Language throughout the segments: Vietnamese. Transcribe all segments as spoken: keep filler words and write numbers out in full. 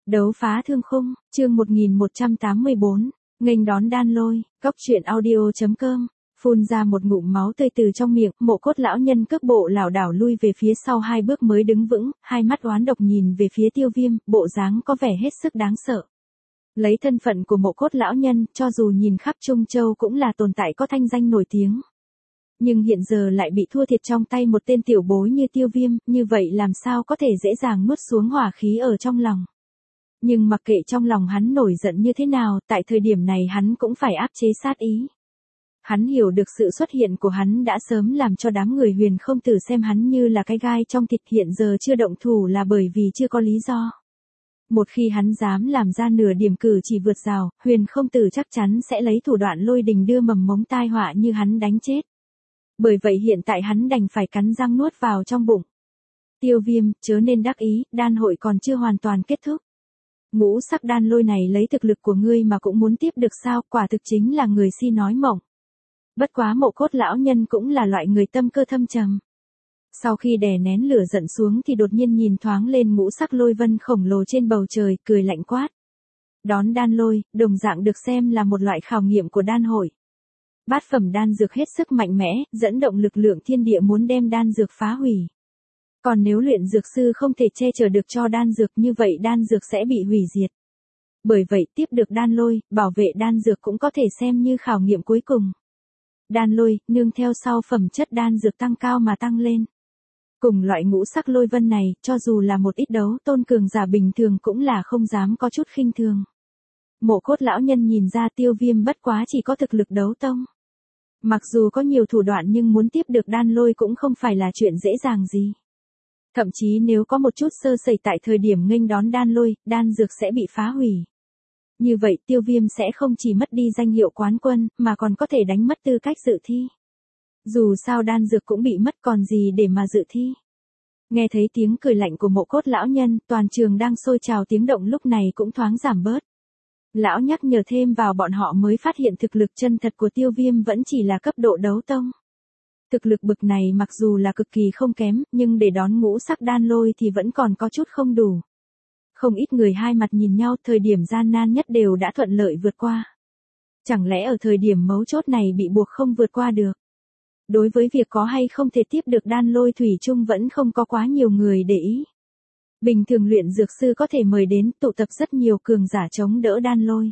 Đấu phá thương khung, chương một nghìn một trăm tám mươi bốn, nghênh đón đan lôi, góc truyện audio chấm com, phun ra một ngụm máu tươi từ trong miệng, Mộ Cốt lão nhân cước bộ lảo đảo lui về phía sau hai bước mới đứng vững, hai mắt oán độc nhìn về phía Tiêu Viêm, bộ dáng có vẻ hết sức đáng sợ. Lấy thân phận của Mộ Cốt lão nhân, cho dù nhìn khắp Trung Châu cũng là tồn tại có thanh danh nổi tiếng. Nhưng hiện giờ lại bị thua thiệt trong tay một tên tiểu bối như Tiêu Viêm, như vậy làm sao có thể dễ dàng nuốt xuống hỏa khí ở trong lòng. Nhưng mặc kệ trong lòng hắn nổi giận như thế nào, tại thời điểm này hắn cũng phải áp chế sát ý. Hắn hiểu được sự xuất hiện của hắn đã sớm làm cho đám người Huyền Không Tử xem hắn như là cái gai trong thịt, hiện giờ chưa động thủ là bởi vì chưa có lý do. Một khi hắn dám làm ra nửa điểm cử chỉ vượt rào, Huyền Không Tử chắc chắn sẽ lấy thủ đoạn lôi đình đưa mầm mống tai họa như hắn đánh chết. Bởi vậy hiện tại hắn đành phải cắn răng nuốt vào trong bụng. Tiêu Viêm, chớ nên đắc ý, đan hội còn chưa hoàn toàn kết thúc. Ngũ sắc đan lôi này lấy thực lực của ngươi mà cũng muốn tiếp được sao, quả thực chính là người si nói mộng. Bất quá Mộ Cốt lão nhân cũng là loại người tâm cơ thâm trầm. Sau khi đè nén lửa giận xuống thì đột nhiên nhìn thoáng lên ngũ sắc lôi vân khổng lồ trên bầu trời, cười lạnh quát. Đón đan lôi, đồng dạng được xem là một loại khảo nghiệm của đan hội. Bát phẩm đan dược hết sức mạnh mẽ, dẫn động lực lượng thiên địa muốn đem đan dược phá hủy. Còn nếu luyện dược sư không thể che chở được cho đan dược, như vậy đan dược sẽ bị hủy diệt. Bởi vậy tiếp được đan lôi, bảo vệ đan dược cũng có thể xem như khảo nghiệm cuối cùng. Đan lôi, nương theo sau phẩm chất đan dược tăng cao mà tăng lên. Cùng loại ngũ sắc lôi vân này, cho dù là một ít đấu tôn cường giả bình thường cũng là không dám có chút khinh thường. Mộ Cốt lão nhân nhìn ra Tiêu Viêm bất quá chỉ có thực lực đấu tông. Mặc dù có nhiều thủ đoạn nhưng muốn tiếp được đan lôi cũng không phải là chuyện dễ dàng gì. Thậm chí nếu có một chút sơ sẩy tại thời điểm nghênh đón đan lôi, đan dược sẽ bị phá hủy. Như vậy Tiêu Viêm sẽ không chỉ mất đi danh hiệu quán quân, mà còn có thể đánh mất tư cách dự thi. Dù sao đan dược cũng bị mất còn gì để mà dự thi. Nghe thấy tiếng cười lạnh của Mộ Cốt lão nhân, toàn trường đang sôi trào tiếng động lúc này cũng thoáng giảm bớt. Lão nhắc nhở thêm vào bọn họ mới phát hiện thực lực chân thật của Tiêu Viêm vẫn chỉ là cấp độ đấu tông. Thực lực bực này mặc dù là cực kỳ không kém, nhưng để đón ngũ sắc đan lôi thì vẫn còn có chút không đủ. Không ít người hai mặt nhìn nhau, thời điểm gian nan nhất đều đã thuận lợi vượt qua. Chẳng lẽ ở thời điểm mấu chốt này bị buộc không vượt qua được? Đối với việc có hay không thể tiếp được đan lôi thủy chung vẫn không có quá nhiều người để ý. Bình thường luyện dược sư có thể mời đến tụ tập rất nhiều cường giả chống đỡ đan lôi.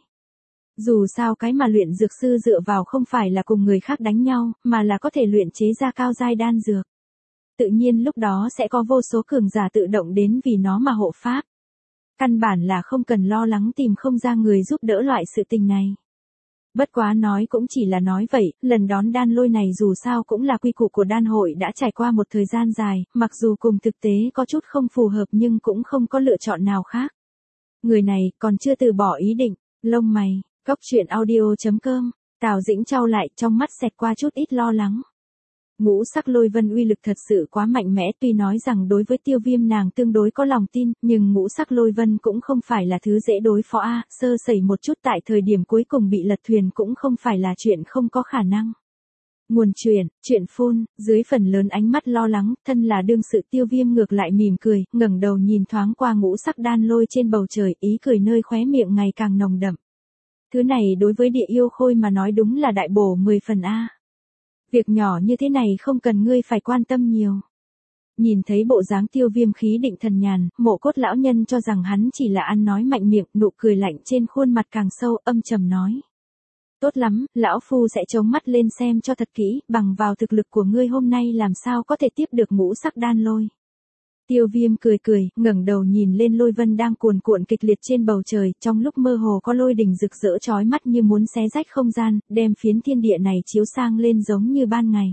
Dù sao cái mà luyện dược sư dựa vào không phải là cùng người khác đánh nhau, mà là có thể luyện chế ra cao giai đan dược. Tự nhiên lúc đó sẽ có vô số cường giả tự động đến vì nó mà hộ pháp. Căn bản là không cần lo lắng tìm không ra người giúp đỡ loại sự tình này. Bất quá nói cũng chỉ là nói vậy, lần đón đan lôi này dù sao cũng là quy củ của đan hội đã trải qua một thời gian dài, mặc dù cùng thực tế có chút không phù hợp nhưng cũng không có lựa chọn nào khác. Người này còn chưa từ bỏ ý định, lông mày, góc truyện audio chấm com, Tào Dĩnh trao lại trong mắt xẹt qua chút ít lo lắng. Ngũ sắc lôi vân uy lực thật sự quá mạnh mẽ, tuy nói rằng đối với Tiêu Viêm nàng tương đối có lòng tin, nhưng ngũ sắc lôi vân cũng không phải là thứ dễ đối phó a, sơ sẩy một chút tại thời điểm cuối cùng bị lật thuyền cũng không phải là chuyện không có khả năng. Nguồn truyền, chuyện phun, dưới phần lớn ánh mắt lo lắng, thân là đương sự Tiêu Viêm ngược lại mỉm cười, ngẩng đầu nhìn thoáng qua ngũ sắc đan lôi trên bầu trời, ý cười nơi khóe miệng ngày càng nồng đậm. Thứ này đối với địa yêu khôi mà nói đúng là đại bổ mười phần a. Việc nhỏ như thế này không cần ngươi phải quan tâm nhiều. Nhìn thấy bộ dáng Tiêu Viêm khí định thần nhàn, Mộ Cốt lão nhân cho rằng hắn chỉ là ăn nói mạnh miệng, nụ cười lạnh trên khuôn mặt càng sâu, âm trầm nói. Tốt lắm, lão phu sẽ chống mắt lên xem cho thật kỹ, bằng vào thực lực của ngươi hôm nay làm sao có thể tiếp được ngũ sắc đan lôi. Tiêu Viêm cười cười, ngẩng đầu nhìn lên lôi vân đang cuồn cuộn kịch liệt trên bầu trời, trong lúc mơ hồ có lôi đình rực rỡ chói mắt như muốn xé rách không gian, đem phiến thiên địa này chiếu sang lên giống như ban ngày.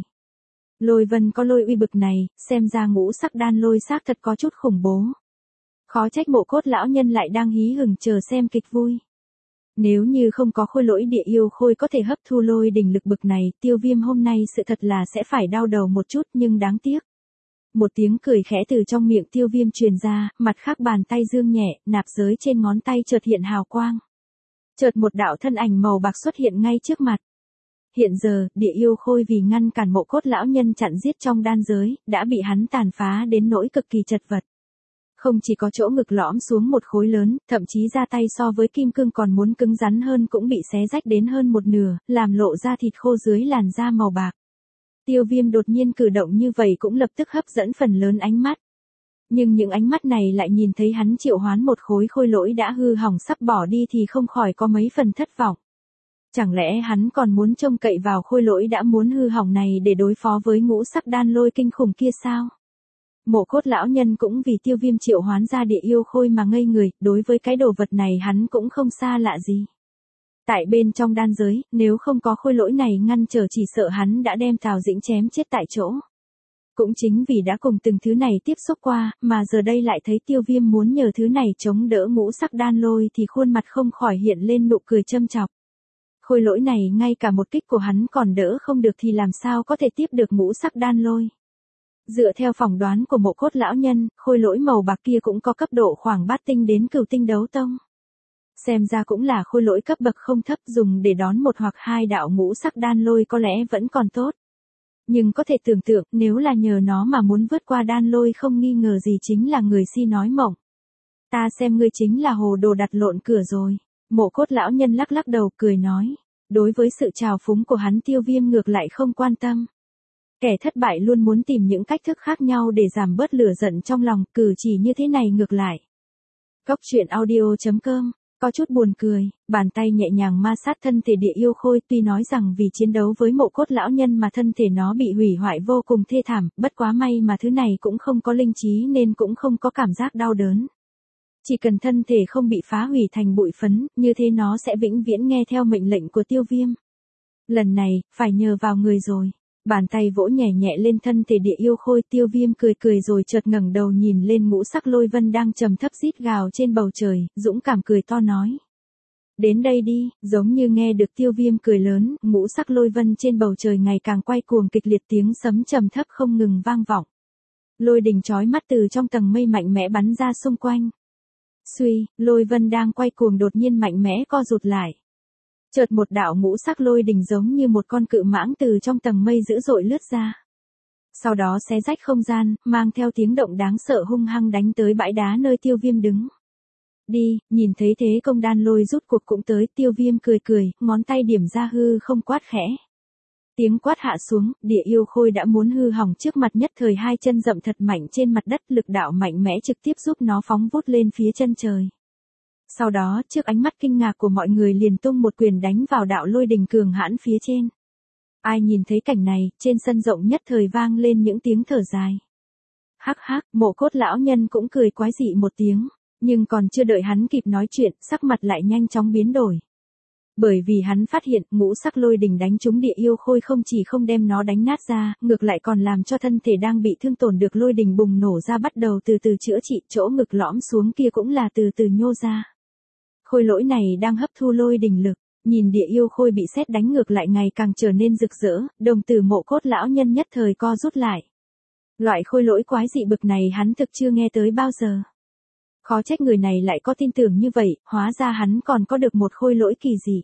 Lôi vân có lôi uy bực này, xem ra ngũ sắc đan lôi xác thật có chút khủng bố. Khó trách Mộ Cốt lão nhân lại đang hí hửng chờ xem kịch vui. Nếu như không có khôi lỗi địa yêu khôi có thể hấp thu lôi đình lực bực này, Tiêu Viêm hôm nay sự thật là sẽ phải đau đầu một chút, nhưng đáng tiếc. Một tiếng cười khẽ từ trong miệng Tiêu Viêm truyền ra, mặt khác bàn tay dương nhẹ, nạp giới trên ngón tay chợt hiện hào quang. Chợt một đạo thân ảnh màu bạc xuất hiện ngay trước mặt. Hiện giờ, địa yêu khôi vì ngăn cản Mộ Cốt lão nhân chặn giết trong đan giới, đã bị hắn tàn phá đến nỗi cực kỳ chật vật. Không chỉ có chỗ ngực lõm xuống một khối lớn, thậm chí ra tay so với kim cương còn muốn cứng rắn hơn cũng bị xé rách đến hơn một nửa, làm lộ ra thịt khô dưới làn da màu bạc. Tiêu Viêm đột nhiên cử động như vậy cũng lập tức hấp dẫn phần lớn ánh mắt. Nhưng những ánh mắt này lại nhìn thấy hắn triệu hoán một khối khôi lỗi đã hư hỏng sắp bỏ đi thì không khỏi có mấy phần thất vọng. Chẳng lẽ hắn còn muốn trông cậy vào khôi lỗi đã muốn hư hỏng này để đối phó với ngũ sắc đan lôi kinh khủng kia sao? Mộ Cốt lão nhân cũng vì Tiêu Viêm triệu hoán ra địa yêu khôi mà ngây người, đối với cái đồ vật này hắn cũng không xa lạ gì. Tại bên trong đan giới, nếu không có khôi lỗi này ngăn trở chỉ sợ hắn đã đem Tào Dĩnh chém chết tại chỗ. Cũng chính vì đã cùng từng thứ này tiếp xúc qua, mà giờ đây lại thấy Tiêu Viêm muốn nhờ thứ này chống đỡ ngũ sắc đan lôi thì khuôn mặt không khỏi hiện lên nụ cười châm chọc. Khôi lỗi này ngay cả một kích của hắn còn đỡ không được thì làm sao có thể tiếp được ngũ sắc đan lôi. Dựa theo phỏng đoán của Mộ Cốt lão nhân, khôi lỗi màu bạc kia cũng có cấp độ khoảng bát tinh đến cửu tinh đấu tông. Xem ra cũng là khôi lỗi cấp bậc không thấp, dùng để đón một hoặc hai đạo ngũ sắc đan lôi có lẽ vẫn còn tốt. Nhưng có thể tưởng tượng nếu là nhờ nó mà muốn vượt qua đan lôi không nghi ngờ gì chính là người si nói mộng. Ta xem ngươi chính là hồ đồ đặt lộn cửa rồi. Mộ Cốt lão nhân lắc lắc đầu cười nói. Đối với sự trào phúng của hắn Tiêu Viêm ngược lại không quan tâm. Kẻ thất bại luôn muốn tìm những cách thức khác nhau để giảm bớt lửa giận trong lòng, cử chỉ như thế này ngược lại. Cốc truyện audio chấm com. Có chút buồn cười, bàn tay nhẹ nhàng ma sát thân thể địa yêu khôi, tuy nói rằng vì chiến đấu với Mộ Cốt lão nhân mà thân thể nó bị hủy hoại vô cùng thê thảm, bất quá may mà thứ này cũng không có linh trí nên cũng không có cảm giác đau đớn. Chỉ cần thân thể không bị phá hủy thành bụi phấn, như thế nó sẽ vĩnh viễn nghe theo mệnh lệnh của Tiêu Viêm. Lần này, phải nhờ vào người rồi. Bàn tay vỗ nhẹ nhẹ lên thân thể địa yêu khôi, Tiêu Viêm cười cười rồi chợt ngẩng đầu nhìn lên ngũ sắc lôi vân đang trầm thấp rít gào trên bầu trời, dũng cảm cười to nói. Đến đây đi, giống như nghe được Tiêu Viêm cười lớn, ngũ sắc lôi vân trên bầu trời ngày càng quay cuồng kịch liệt, tiếng sấm trầm thấp không ngừng vang vọng. Lôi đình chói mắt từ trong tầng mây mạnh mẽ bắn ra xung quanh. Suy, lôi vân đang quay cuồng đột nhiên mạnh mẽ co rụt lại. Chợt một đạo ngũ sắc lôi đình giống như một con cự mãng từ trong tầng mây dữ dội lướt ra. Sau đó xé rách không gian, mang theo tiếng động đáng sợ hung hăng đánh tới bãi đá nơi Tiêu Viêm đứng. Đi, nhìn thấy thế công đan lôi rút cuộc cũng tới, Tiêu Viêm cười cười, ngón tay điểm ra hư không quát khẽ. Tiếng quát hạ xuống, địa yêu khôi đã muốn hư hỏng trước mặt, nhất thời hai chân dậm thật mạnh trên mặt đất, lực đạo mạnh mẽ trực tiếp giúp nó phóng vút lên phía chân trời. Sau đó, trước ánh mắt kinh ngạc của mọi người liền tung một quyền đánh vào đạo lôi đình cường hãn phía trên. Ai nhìn thấy cảnh này, trên sân rộng nhất thời vang lên những tiếng thở dài. Hắc hắc, Mộ Cốt lão nhân cũng cười quái dị một tiếng, nhưng còn chưa đợi hắn kịp nói chuyện, sắc mặt lại nhanh chóng biến đổi. Bởi vì hắn phát hiện ngũ sắc lôi đình đánh trúng địa yêu khôi không chỉ không đem nó đánh nát ra, ngược lại còn làm cho thân thể đang bị thương tổn được lôi đình bùng nổ ra bắt đầu từ từ chữa trị, chỗ ngực lõm xuống kia cũng là từ từ nhô ra. Khôi lỗi này đang hấp thu lôi đình lực, nhìn địa yêu khôi bị sét đánh ngược lại ngày càng trở nên rực rỡ, đồng tử Mộ Cốt lão nhân nhất thời co rút lại. Loại khôi lỗi quái dị bực này hắn thực chưa nghe tới bao giờ. Khó trách người này lại có tin tưởng như vậy, hóa ra hắn còn có được một khôi lỗi kỳ dị.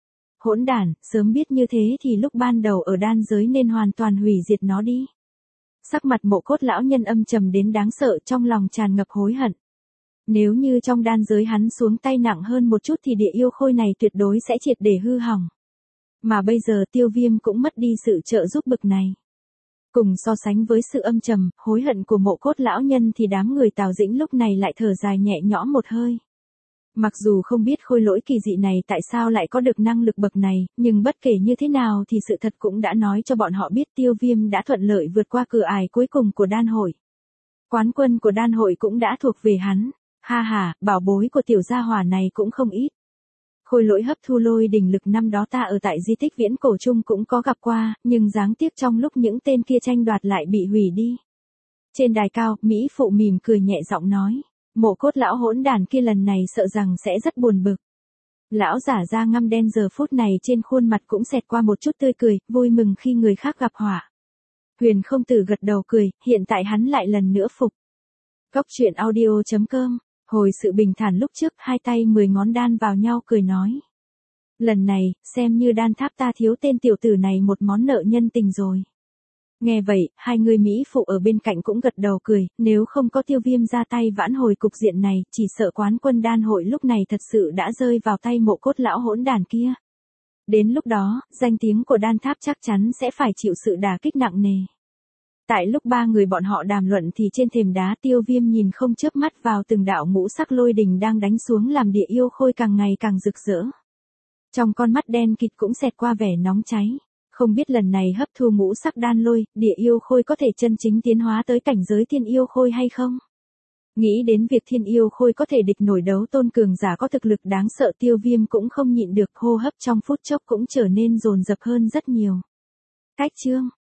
Hỗn đản, sớm biết như thế thì lúc ban đầu ở đan giới nên hoàn toàn hủy diệt nó đi. Sắc mặt Mộ Cốt lão nhân âm trầm đến đáng sợ, trong lòng tràn ngập hối hận. Nếu như trong đan giới hắn xuống tay nặng hơn một chút thì địa yêu khôi này tuyệt đối sẽ triệt để hư hỏng. Mà bây giờ Tiêu Viêm cũng mất đi sự trợ giúp bực này. Cùng so sánh với sự âm trầm, hối hận của Mộ Cốt lão nhân thì đám người Tào Dĩnh lúc này lại thở dài nhẹ nhõm một hơi. Mặc dù không biết khôi lỗi kỳ dị này tại sao lại có được năng lực bậc này, nhưng bất kể như thế nào thì sự thật cũng đã nói cho bọn họ biết Tiêu Viêm đã thuận lợi vượt qua cửa ải cuối cùng của đan hội. Quán quân của đan hội cũng đã thuộc về hắn. Ha ha, bảo bối của tiểu gia hỏa này cũng không ít. Khôi lỗi hấp thu lôi đình lực năm đó ta ở tại di tích viễn cổ chung cũng có gặp qua, nhưng đáng tiếc trong lúc những tên kia tranh đoạt lại bị hủy đi. Trên đài cao, Mỹ phụ mỉm cười nhẹ giọng nói, Mộ Cốt lão hỗn đàn kia lần này sợ rằng sẽ rất buồn bực. Lão giả da ngăm đen giờ phút này trên khuôn mặt cũng xẹt qua một chút tươi cười, vui mừng khi người khác gặp họa. Huyền không tử gật đầu cười, hiện tại hắn lại lần nữa phục. Cốc truyện audio chấm com. Hồi sự bình thản lúc trước, hai tay mười ngón đan vào nhau cười nói. Lần này, xem như đan tháp ta thiếu tên tiểu tử này một món nợ nhân tình rồi. Nghe vậy, hai người Mỹ phụ ở bên cạnh cũng gật đầu cười, nếu không có Tiêu Viêm ra tay vãn hồi cục diện này, chỉ sợ quán quân đan hội lúc này thật sự đã rơi vào tay mộ cốt lão hỗn đàn kia. Đến lúc đó, danh tiếng của đan tháp chắc chắn sẽ phải chịu sự đả kích nặng nề. Tại lúc ba người bọn họ đàm luận thì trên thềm đá Tiêu Viêm nhìn không chớp mắt vào từng đạo ngũ sắc lôi đình đang đánh xuống làm địa yêu khôi càng ngày càng rực rỡ. Trong con mắt đen kịt cũng xẹt qua vẻ nóng cháy. Không biết lần này hấp thu ngũ sắc đan lôi, địa yêu khôi có thể chân chính tiến hóa tới cảnh giới thiên yêu khôi hay không? Nghĩ đến việc thiên yêu khôi có thể địch nổi đấu tôn cường giả có thực lực đáng sợ, Tiêu Viêm cũng không nhịn được, hô hấp trong phút chốc cũng trở nên dồn dập hơn rất nhiều. Cách chương